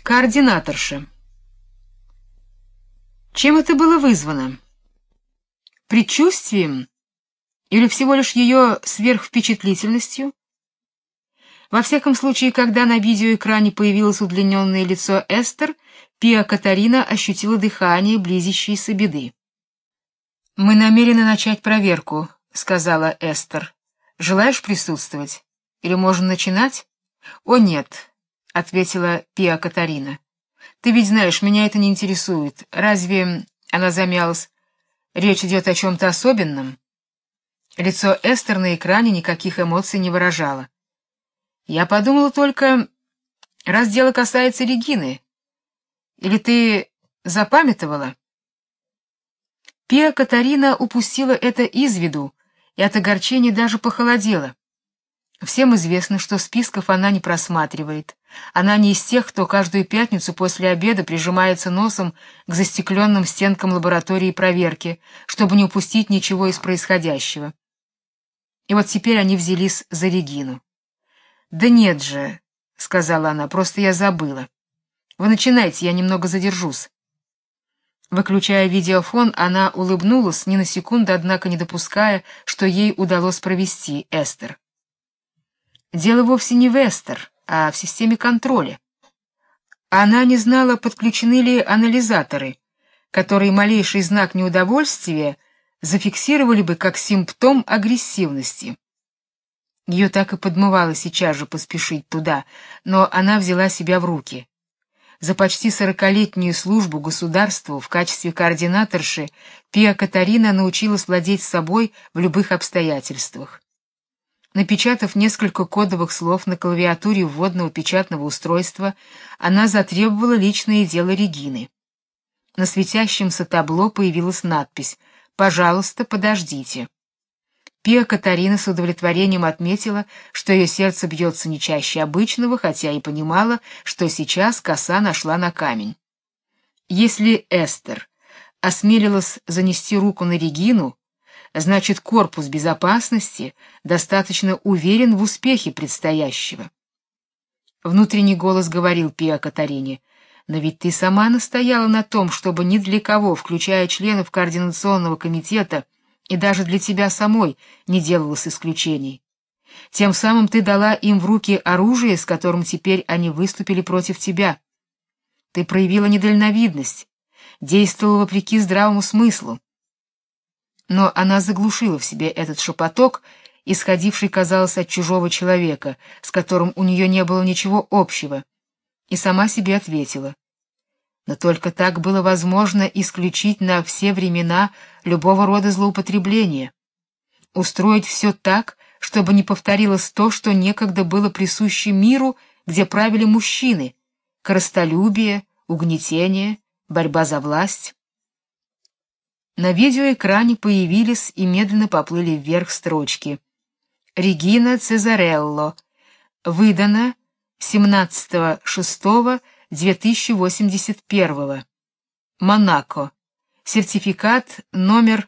Координаторша. Чем это было вызвано? Предчувствием или всего лишь ее сверхвпечатлительностью? Во всяком случае, когда на видеоэкране появилось удлиненное лицо Эстер, Пиа Катарина ощутила дыхание близящейся беды. «Мы намерены начать проверку», — сказала Эстер. «Желаешь присутствовать? Или можно начинать?» «О, нет», — ответила Пиа Катарина. «Ты ведь знаешь, меня это не интересует. Разве...» — она замялась. «Речь идет о чем-то особенном?» Лицо Эстер на экране никаких эмоций не выражало. «Я подумала только, раз дело касается Регины. Или ты запамятовала?» Пиа Катарина упустила это из виду, и от огорчения даже похолодела. Всем известно, что списков она не просматривает. Она не из тех, кто каждую пятницу после обеда прижимается носом к застекленным стенкам лаборатории проверки, чтобы не упустить ничего из происходящего. И вот теперь они взялись за Регину. «Да нет же», — сказала она, — «просто я забыла. Вы начинайте, я немного задержусь». Выключая видеофон, она улыбнулась, ни на секунду, однако не допуская, что ей удалось провести Эстер. Дело вовсе не в Эстер, а в системе контроля. Она не знала, подключены ли анализаторы, которые малейший знак неудовольствия зафиксировали бы как симптом агрессивности. Ее так и подмывало сейчас же поспешить туда, но она взяла себя в руки. За почти 40-летнюю службу государству в качестве координаторши Пиа Катарина научилась владеть собой в любых обстоятельствах. Напечатав несколько кодовых слов на клавиатуре вводного печатного устройства, она затребовала личное дело Регины. На светящемся табло появилась надпись «Пожалуйста, подождите». Пиа Катарина с удовлетворением отметила, что ее сердце бьется не чаще обычного, хотя и понимала, что сейчас коса нашла на камень. Если Эстер осмелилась занести руку на Регину, значит, корпус безопасности достаточно уверен в успехе предстоящего. Внутренний голос говорил Пиа Катарине: «Но ведь ты сама настояла на том, чтобы ни для кого, включая членов координационного комитета, и даже для тебя самой не делалось исключений. Тем самым ты дала им в руки оружие, с которым теперь они выступили против тебя. Ты проявила недальновидность, действовала вопреки здравому смыслу». Но она заглушила в себе этот шепоток, исходивший, казалось, от чужого человека, с которым у нее не было ничего общего, и сама себе ответила: «Но только так было возможно исключить на все времена любого рода злоупотребления, устроить все так, чтобы не повторилось то, что некогда было присуще миру, где правили мужчины: корыстолюбие, угнетение, борьба за власть». На видеоэкране появились и медленно поплыли вверх строчки: «Регина Цезарелло. Выдано 17.06.2081. Монако. Сертификат номер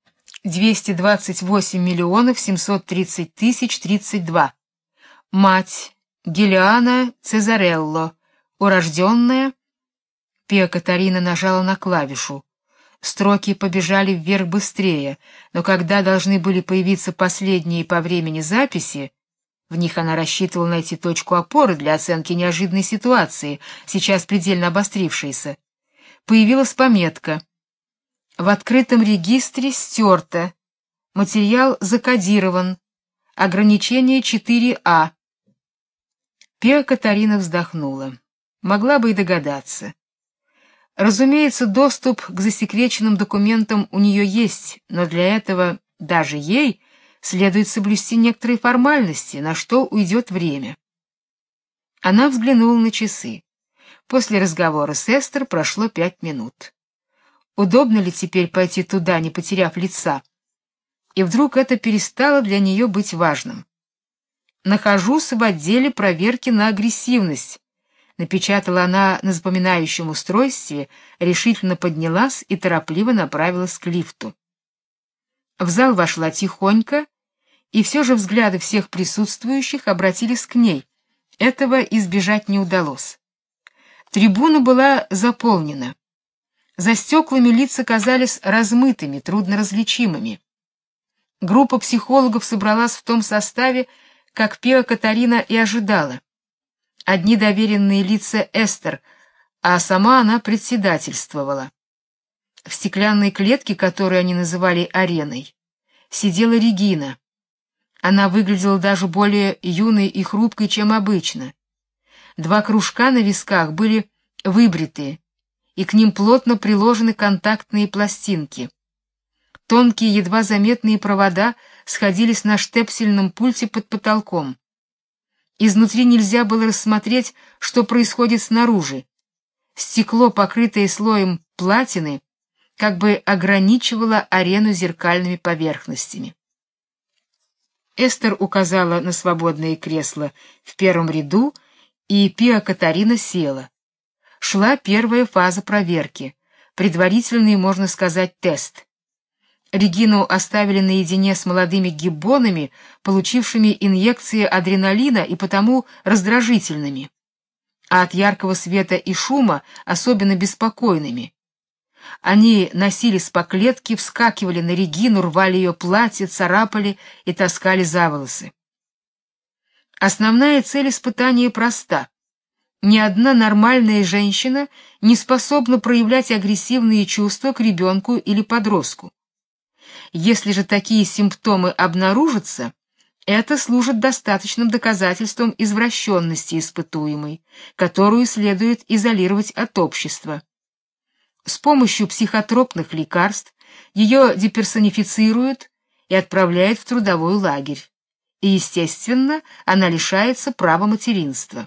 228 730 032. Мать Гелиана Цезарелло. Урожденная...» Пиа Катарина нажала на клавишу. Строки побежали вверх быстрее, но когда должны были появиться последние по времени записи, в них она рассчитывала найти точку опоры для оценки неожиданной ситуации, сейчас предельно обострившейся, появилась пометка: «В открытом регистре стерто. Материал закодирован. Ограничение 4А». Пиа Катарина вздохнула. Могла бы и догадаться. Разумеется, доступ к засекреченным документам у нее есть, но для этого даже ей следует соблюсти некоторые формальности, на что уйдет время. Она взглянула на часы. После разговора с Эстер прошло 5 минут. Удобно ли теперь пойти туда, не потеряв лица? И вдруг это перестало для нее быть важным. «Нахожусь в отделе проверки на агрессивность», напечатала она на запоминающем устройстве, решительно поднялась и торопливо направилась к лифту. В зал вошла тихонько, и все же взгляды всех присутствующих обратились к ней. Этого избежать не удалось. Трибуна была заполнена. За стеклами лица казались размытыми, трудно различимыми. Группа психологов собралась в том составе, как Пиа Катарина и ожидала. Одни доверенные лица Эстер, а сама она председательствовала. В стеклянной клетке, которую они называли ареной, сидела Регина. Она выглядела даже более юной и хрупкой, чем обычно. 2 кружка на висках были выбритые, и к ним плотно приложены контактные пластинки. Тонкие, едва заметные провода сходились на штепсельном пульте под потолком. Изнутри нельзя было рассмотреть, что происходит снаружи. Стекло, покрытое слоем платины, как бы ограничивало арену зеркальными поверхностями. Эстер указала на свободное кресло в первом ряду, и Пиа Катарина села. Шла первая фаза проверки, предварительный, можно сказать, тест. Регину оставили наедине с молодыми гиббонами, получившими инъекции адреналина и потому раздражительными, а от яркого света и шума особенно беспокойными. Они носились по клетке, вскакивали на Регину, рвали ее платье, царапали и таскали за волосы. Основная цель испытания проста. Ни одна нормальная женщина не способна проявлять агрессивные чувства к ребенку или подростку. Если же такие симптомы обнаружатся, это служит достаточным доказательством извращенности испытуемой, которую следует изолировать от общества. С помощью психотропных лекарств ее деперсонифицируют и отправляют в трудовой лагерь, и, естественно, она лишается права материнства.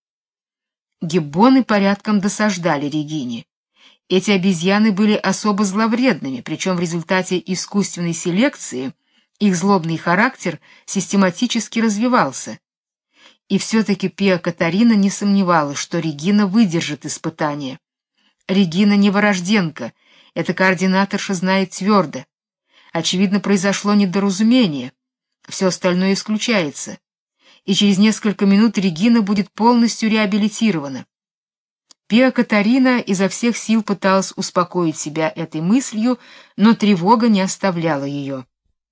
Гиббоны порядком досаждали Регине. Эти обезьяны были особо зловредными, причем в результате искусственной селекции их злобный характер систематически развивался. И все-таки Пиа Катарина не сомневалась, что Регина выдержит испытание. Регина не вырожденка, эта координаторша знает твердо. Очевидно, произошло недоразумение, все остальное исключается, и через несколько минут Регина будет полностью реабилитирована. Пиа Катарина изо всех сил пыталась успокоить себя этой мыслью, но тревога не оставляла ее.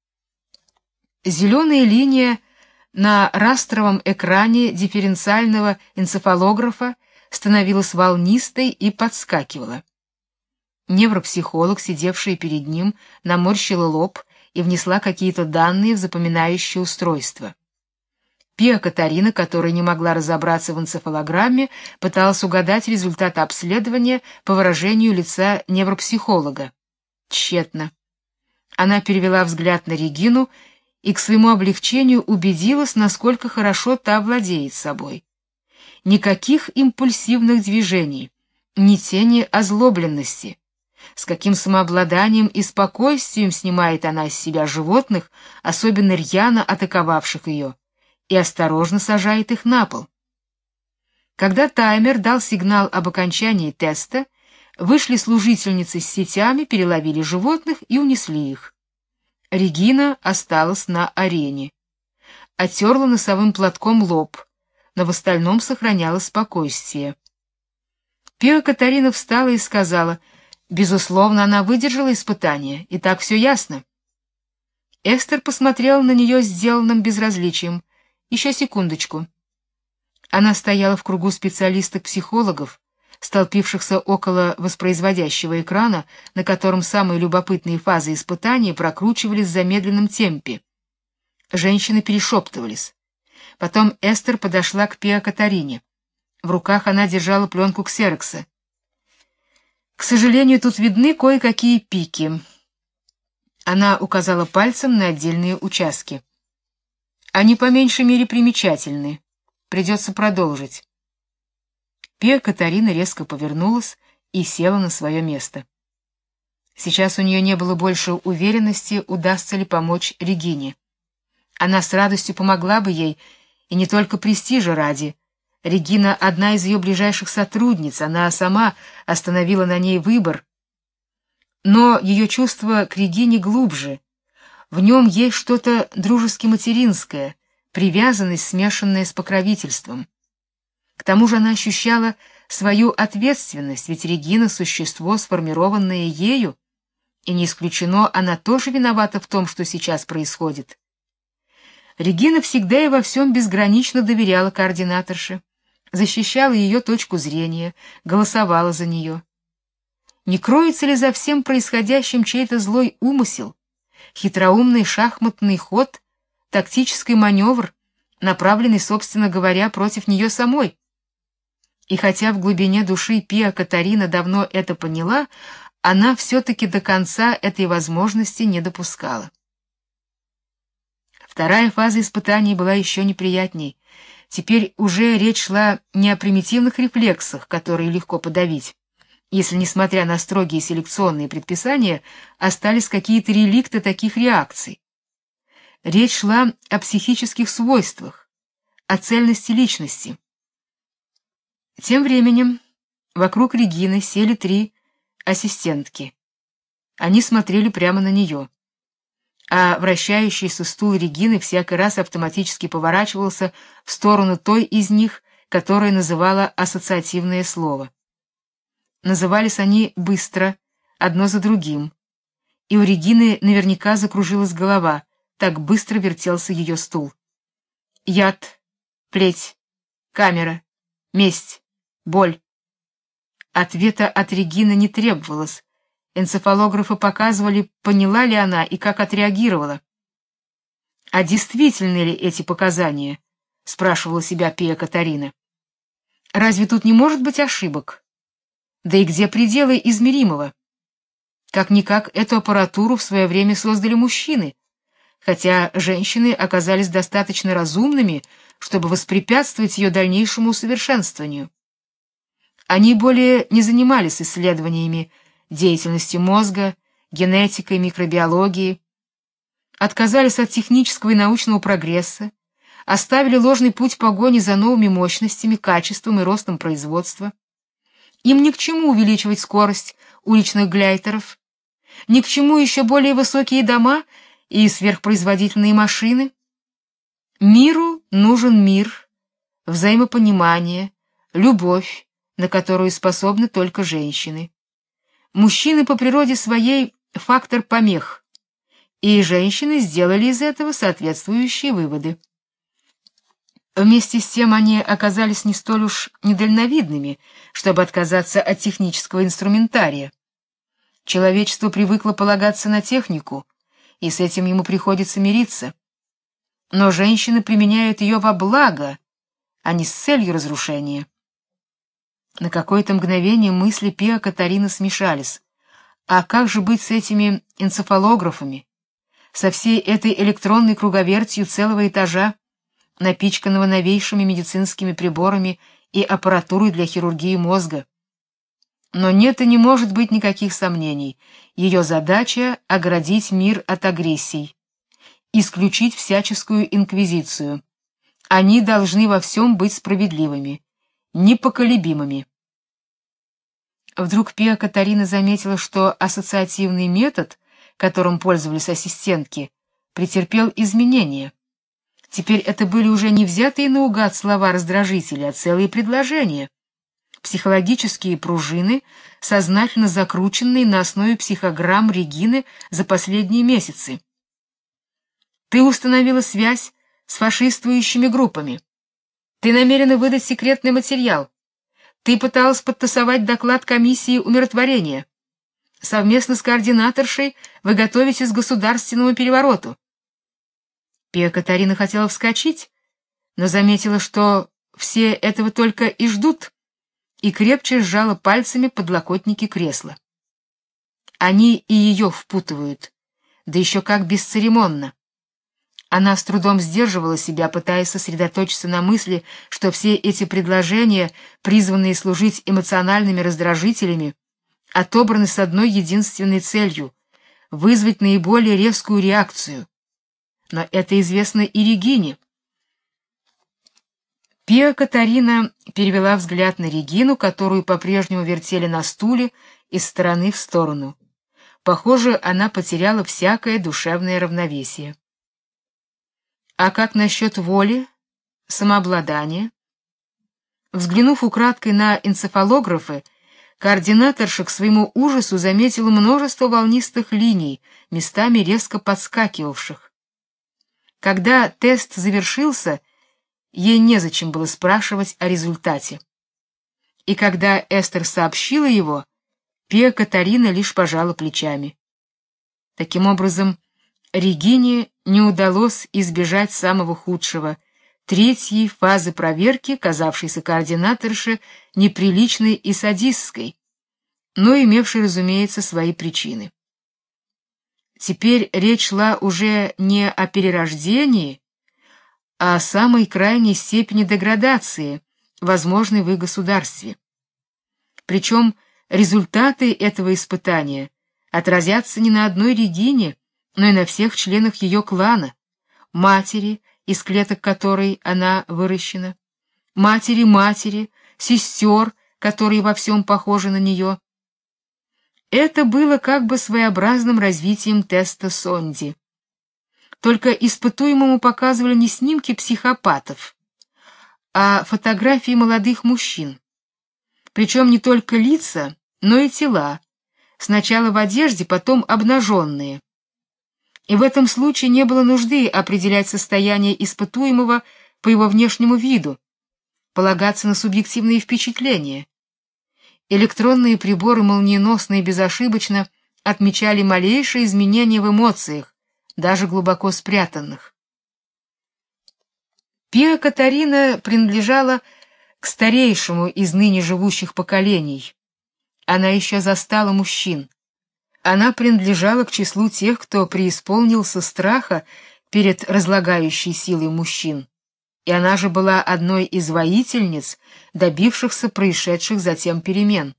Зеленая линия на растровом экране дифференциального энцефалографа становилась волнистой и подскакивала. Невропсихолог, сидевшая перед ним, наморщила лоб и внесла какие-то данные в запоминающее устройство. Пиа Катарина, которая не могла разобраться в энцефалограмме, пыталась угадать результаты обследования по выражению лица невропсихолога. Тщетно. Она перевела взгляд на Регину и к своему облегчению убедилась, насколько хорошо та владеет собой. Никаких импульсивных движений, ни тени озлобленности. С каким самообладанием и спокойствием снимает она с себя животных, особенно рьяно атаковавших ее, и осторожно сажает их на пол. Когда таймер дал сигнал об окончании теста, вышли служительницы с сетями, переловили животных и унесли их. Регина осталась на арене. Оттерла носовым платком лоб, но в остальном сохраняла спокойствие. Пиа Катарина встала и сказала: безусловно, она выдержала испытание, и так все ясно. Эстер посмотрела на нее с сделанным безразличием. Еще секундочку. Она стояла в кругу специалисток-психологов, столпившихся около воспроизводящего экрана, на котором самые любопытные фазы испытания прокручивались в замедленном темпе. Женщины перешептывались. Потом Эстер подошла к Пиа Катарине. В руках она держала пленку ксерокса. К сожалению, тут видны кое-какие пики. Она указала пальцем на отдельные участки. Они по меньшей мере примечательны. Придется продолжить. Пиа Катарина резко повернулась и села на свое место. Сейчас у нее не было больше уверенности, удастся ли помочь Регине. Она с радостью помогла бы ей, и не только престижа ради. Регина — одна из ее ближайших сотрудниц, она сама остановила на ней выбор. Но ее чувство к Регине глубже. В нем есть что-то дружески-материнское, привязанность, смешанная с покровительством. К тому же она ощущала свою ответственность, ведь Регина — существо, сформированное ею, и не исключено, она тоже виновата в том, что сейчас происходит. Регина всегда и во всем безгранично доверяла координаторше, защищала ее точку зрения, голосовала за нее. Не кроется ли за всем происходящим чей-то злой умысел, хитроумный шахматный ход, тактический маневр, направленный, собственно говоря, против нее самой? И хотя в глубине души Пиа Катарина давно это поняла, она все-таки до конца этой возможности не допускала. Вторая фаза испытаний была еще неприятней. Теперь уже речь шла не о примитивных рефлексах, которые легко подавить, если, несмотря на строгие селекционные предписания, остались какие-то реликты таких реакций. Речь шла о психических свойствах, о цельности личности. Тем временем вокруг Регины сели 3 ассистентки. Они смотрели прямо на нее, а вращающийся стул Регины всякий раз автоматически поворачивался в сторону той из них, которая называла ассоциативное слово. Назывались они быстро, одно за другим, и у Регины наверняка закружилась голова, так быстро вертелся ее стул. Яд, плеть, камера, месть, боль. Ответа от Регины не требовалось. Энцефалографы показывали, поняла ли она и как отреагировала. А действительны ли эти показания? Спрашивала себя Пиа Катарина. Разве тут не может быть ошибок? Да и где пределы измеримого? Как-никак эту аппаратуру в свое время создали мужчины, хотя женщины оказались достаточно разумными, чтобы воспрепятствовать ее дальнейшему усовершенствованию. Они более не занимались исследованиями деятельности мозга, генетикой, микробиологией, отказались от технического и научного прогресса, оставили ложный путь погони за новыми мощностями, качеством и ростом производства. Им ни к чему увеличивать скорость уличных глайтеров, ни к чему еще более высокие дома и сверхпроизводительные машины. Миру нужен мир, взаимопонимание, любовь, на которую способны только женщины. Мужчины по природе своей фактор помех, и женщины сделали из этого соответствующие выводы. Вместе с тем они оказались не столь уж недальновидными, чтобы отказаться от технического инструментария. Человечество привыкло полагаться на технику, и с этим ему приходится мириться. Но женщины применяют ее во благо, а не с целью разрушения. На какое-то мгновение мысли Пиа Катарины смешались. А как же быть с этими энцефалографами, со всей этой электронной круговертью целого этажа, напичканного новейшими медицинскими приборами и аппаратурой для хирургии мозга? Но нет и не может быть никаких сомнений. Ее задача — оградить мир от агрессий, исключить всяческую инквизицию. Они должны во всем быть справедливыми, непоколебимыми. Вдруг Пиа Катарина заметила, что ассоциативный метод, которым пользовались ассистентки, претерпел изменения. Теперь это были уже не взятые наугад слова-раздражители, а целые предложения. Психологические пружины, сознательно закрученные на основе психограмм Регины за последние месяцы. Ты установила связь с фашистующими группами. Ты намерена выдать секретный материал. Ты пыталась подтасовать доклад комиссии умиротворения. Совместно с координаторшей вы готовитесь к государственному перевороту. Пиа Катарина хотела вскочить, но заметила, что все этого только и ждут, и крепче сжала пальцами подлокотники кресла. Они и ее впутывают, да еще как бесцеремонно. Она с трудом сдерживала себя, пытаясь сосредоточиться на мысли, что все эти предложения, призванные служить эмоциональными раздражителями, отобраны с одной единственной целью — вызвать наиболее резкую реакцию. Но это известно и Регине. Пиа Катарина перевела взгляд на Регину, которую по-прежнему вертели на стуле из стороны в сторону. Похоже, она потеряла всякое душевное равновесие. А как насчет воли, самообладания? Взглянув украдкой на энцефалографы, координаторша к своему ужасу заметила множество волнистых линий, местами резко подскакивавших. Когда тест завершился, ей незачем было спрашивать о результате. И когда Эстер сообщила его, Пиа Катарина лишь пожала плечами. Таким образом, Регине не удалось избежать самого худшего — третьей фазы проверки, казавшейся координаторше неприличной и садистской, но имевшей, разумеется, свои причины. Теперь речь шла уже не о перерождении, а о самой крайней степени деградации, возможной в их государстве. Причем результаты этого испытания отразятся не на одной Регине, но и на всех членах ее клана, матери, из клеток которой она выращена, матери, сестер, которые во всем похожи на нее. Это было как бы своеобразным развитием теста Сонди. Только испытуемому показывали не снимки психопатов, а фотографии молодых мужчин. Причем не только лица, но и тела, сначала в одежде, потом обнаженные. И в этом случае не было нужды определять состояние испытуемого по его внешнему виду, полагаться на субъективные впечатления. Электронные приборы молниеносно и безошибочно отмечали малейшие изменения в эмоциях, даже глубоко спрятанных. Пиа Катарина принадлежала к старейшему из ныне живущих поколений. Она еще застала мужчин. Она принадлежала к числу тех, кто преисполнился страха перед разлагающей силой мужчин. И она же была одной из воительниц, добившихся происшедших затем перемен.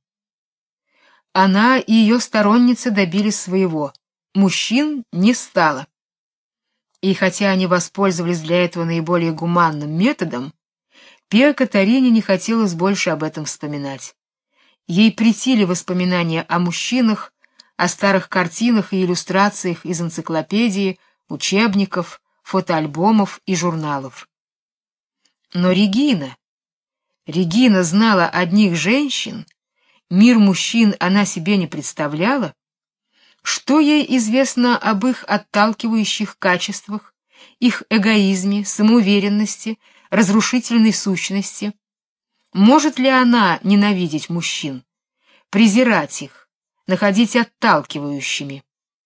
Она и ее сторонницы добились своего. Мужчин не стало. И хотя они воспользовались для этого наиболее гуманным методом, Пиа Катарине не хотелось больше об этом вспоминать. Ей претили воспоминания о мужчинах, о старых картинах и иллюстрациях из энциклопедии, учебников, фотоальбомов и журналов. Но Регина знала одних женщин, мир мужчин она себе не представляла. Что ей известно об их отталкивающих качествах, их эгоизме, самоуверенности, разрушительной сущности? Может ли она ненавидеть мужчин, презирать их, находить отталкивающими?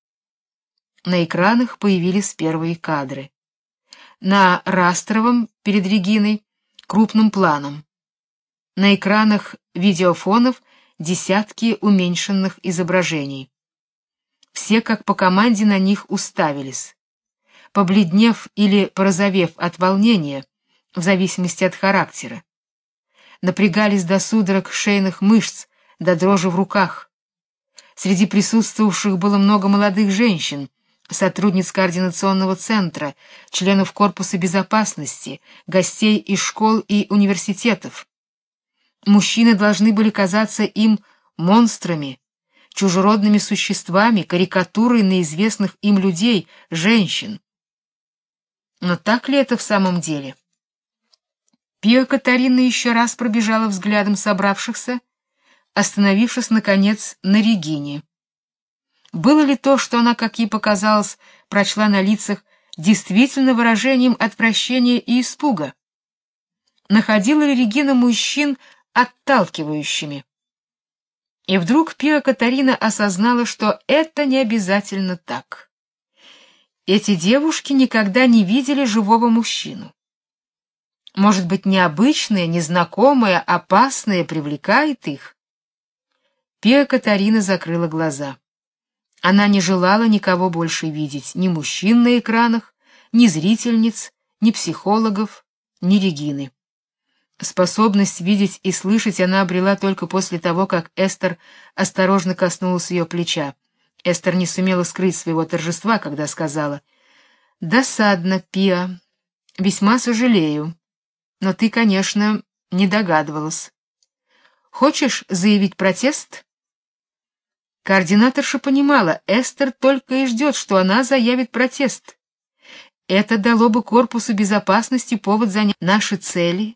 На экранах появились первые кадры. На растровом перед Региной крупным планом. На экранах видеофонов десятки уменьшенных изображений. Все как по команде на них уставились. Побледнев или порозовев от волнения, в зависимости от характера. Напрягались до судорог шейных мышц, до дрожи в руках. Среди присутствовавших было много молодых женщин, сотрудниц координационного центра, членов корпуса безопасности, гостей из школ и университетов. Мужчины должны были казаться им монстрами, чужеродными существами, карикатурой на известных им людей, женщин. Но так ли это в самом деле? Пиа Катарина еще раз пробежала взглядом собравшихся, остановившись, наконец, на Регине. Было ли то, что она, как ей показалось, прочла на лицах, действительно выражением отвращения и испуга? Находила ли Регина мужчин отталкивающими? И вдруг Пиа Катарина осознала, что это не обязательно так. Эти девушки никогда не видели живого мужчину. Может быть, необычное, незнакомое, опасное привлекает их? Пиа Катарина закрыла глаза. Она не желала никого больше видеть, ни мужчин на экранах, ни зрительниц, ни психологов, ни Регины. Способность видеть и слышать она обрела только после того, как Эстер осторожно коснулась ее плеча. Эстер не сумела скрыть своего торжества, когда сказала: «Досадно, Пиа, весьма сожалею, но ты, конечно, не догадывалась. Хочешь заявить протест?» Координаторша понимала, Эстер только и ждет, что она заявит протест. Это дало бы корпусу безопасности повод занять наши цели,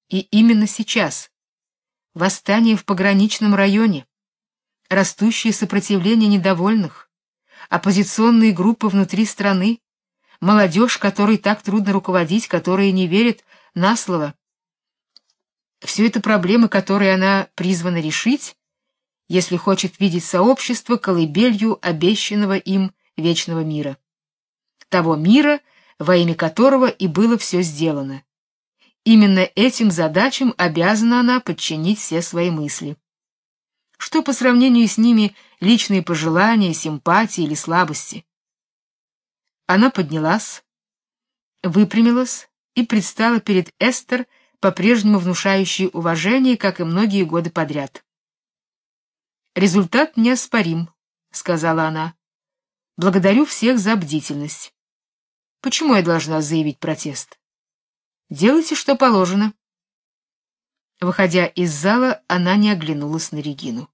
И именно сейчас восстание в пограничном районе, растущее сопротивление недовольных, оппозиционные группы внутри страны, молодежь, которой так трудно руководить, которая не верит на слово. Все это проблемы, которые она призвана решить, если хочет видеть сообщество колыбелью обещанного им вечного мира. Того мира, во имя которого и было все сделано. Именно этим задачам обязана она подчинить все свои мысли. Что по сравнению с ними личные пожелания, симпатии или слабости? Она поднялась, выпрямилась и предстала перед Эстер, по-прежнему внушающей уважение, как и многие годы подряд. «Результат неоспорим», — сказала она. «Благодарю всех за бдительность. Почему я должна заявить протест? Делайте, что положено». Выходя из зала, она не оглянулась на Регину.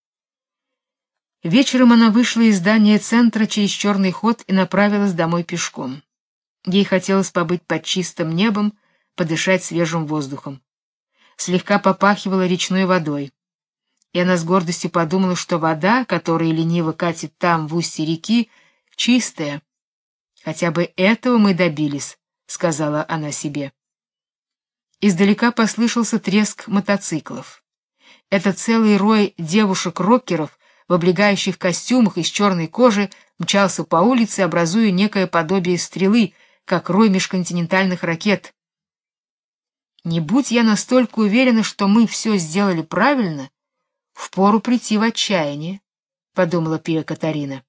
Вечером она вышла из здания центра через черный ход и направилась домой пешком. Ей хотелось побыть под чистым небом, подышать свежим воздухом. Слегка попахивало речной водой. И она с гордостью подумала, что вода, которая лениво катит там, в устье реки, чистая. «Хотя бы этого мы добились», — сказала она себе. Издалека послышался треск мотоциклов. Это целый рой девушек-рокеров в облегающих костюмах из черной кожи мчался по улице, образуя некое подобие стрелы, как рой межконтинентальных ракет. «Не будь я настолько уверена, что мы все сделали правильно, впору прийти в отчаяние», — подумала Пиа Катарина.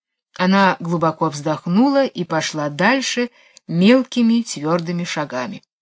Она глубоко вздохнула и пошла дальше мелкими твердыми шагами.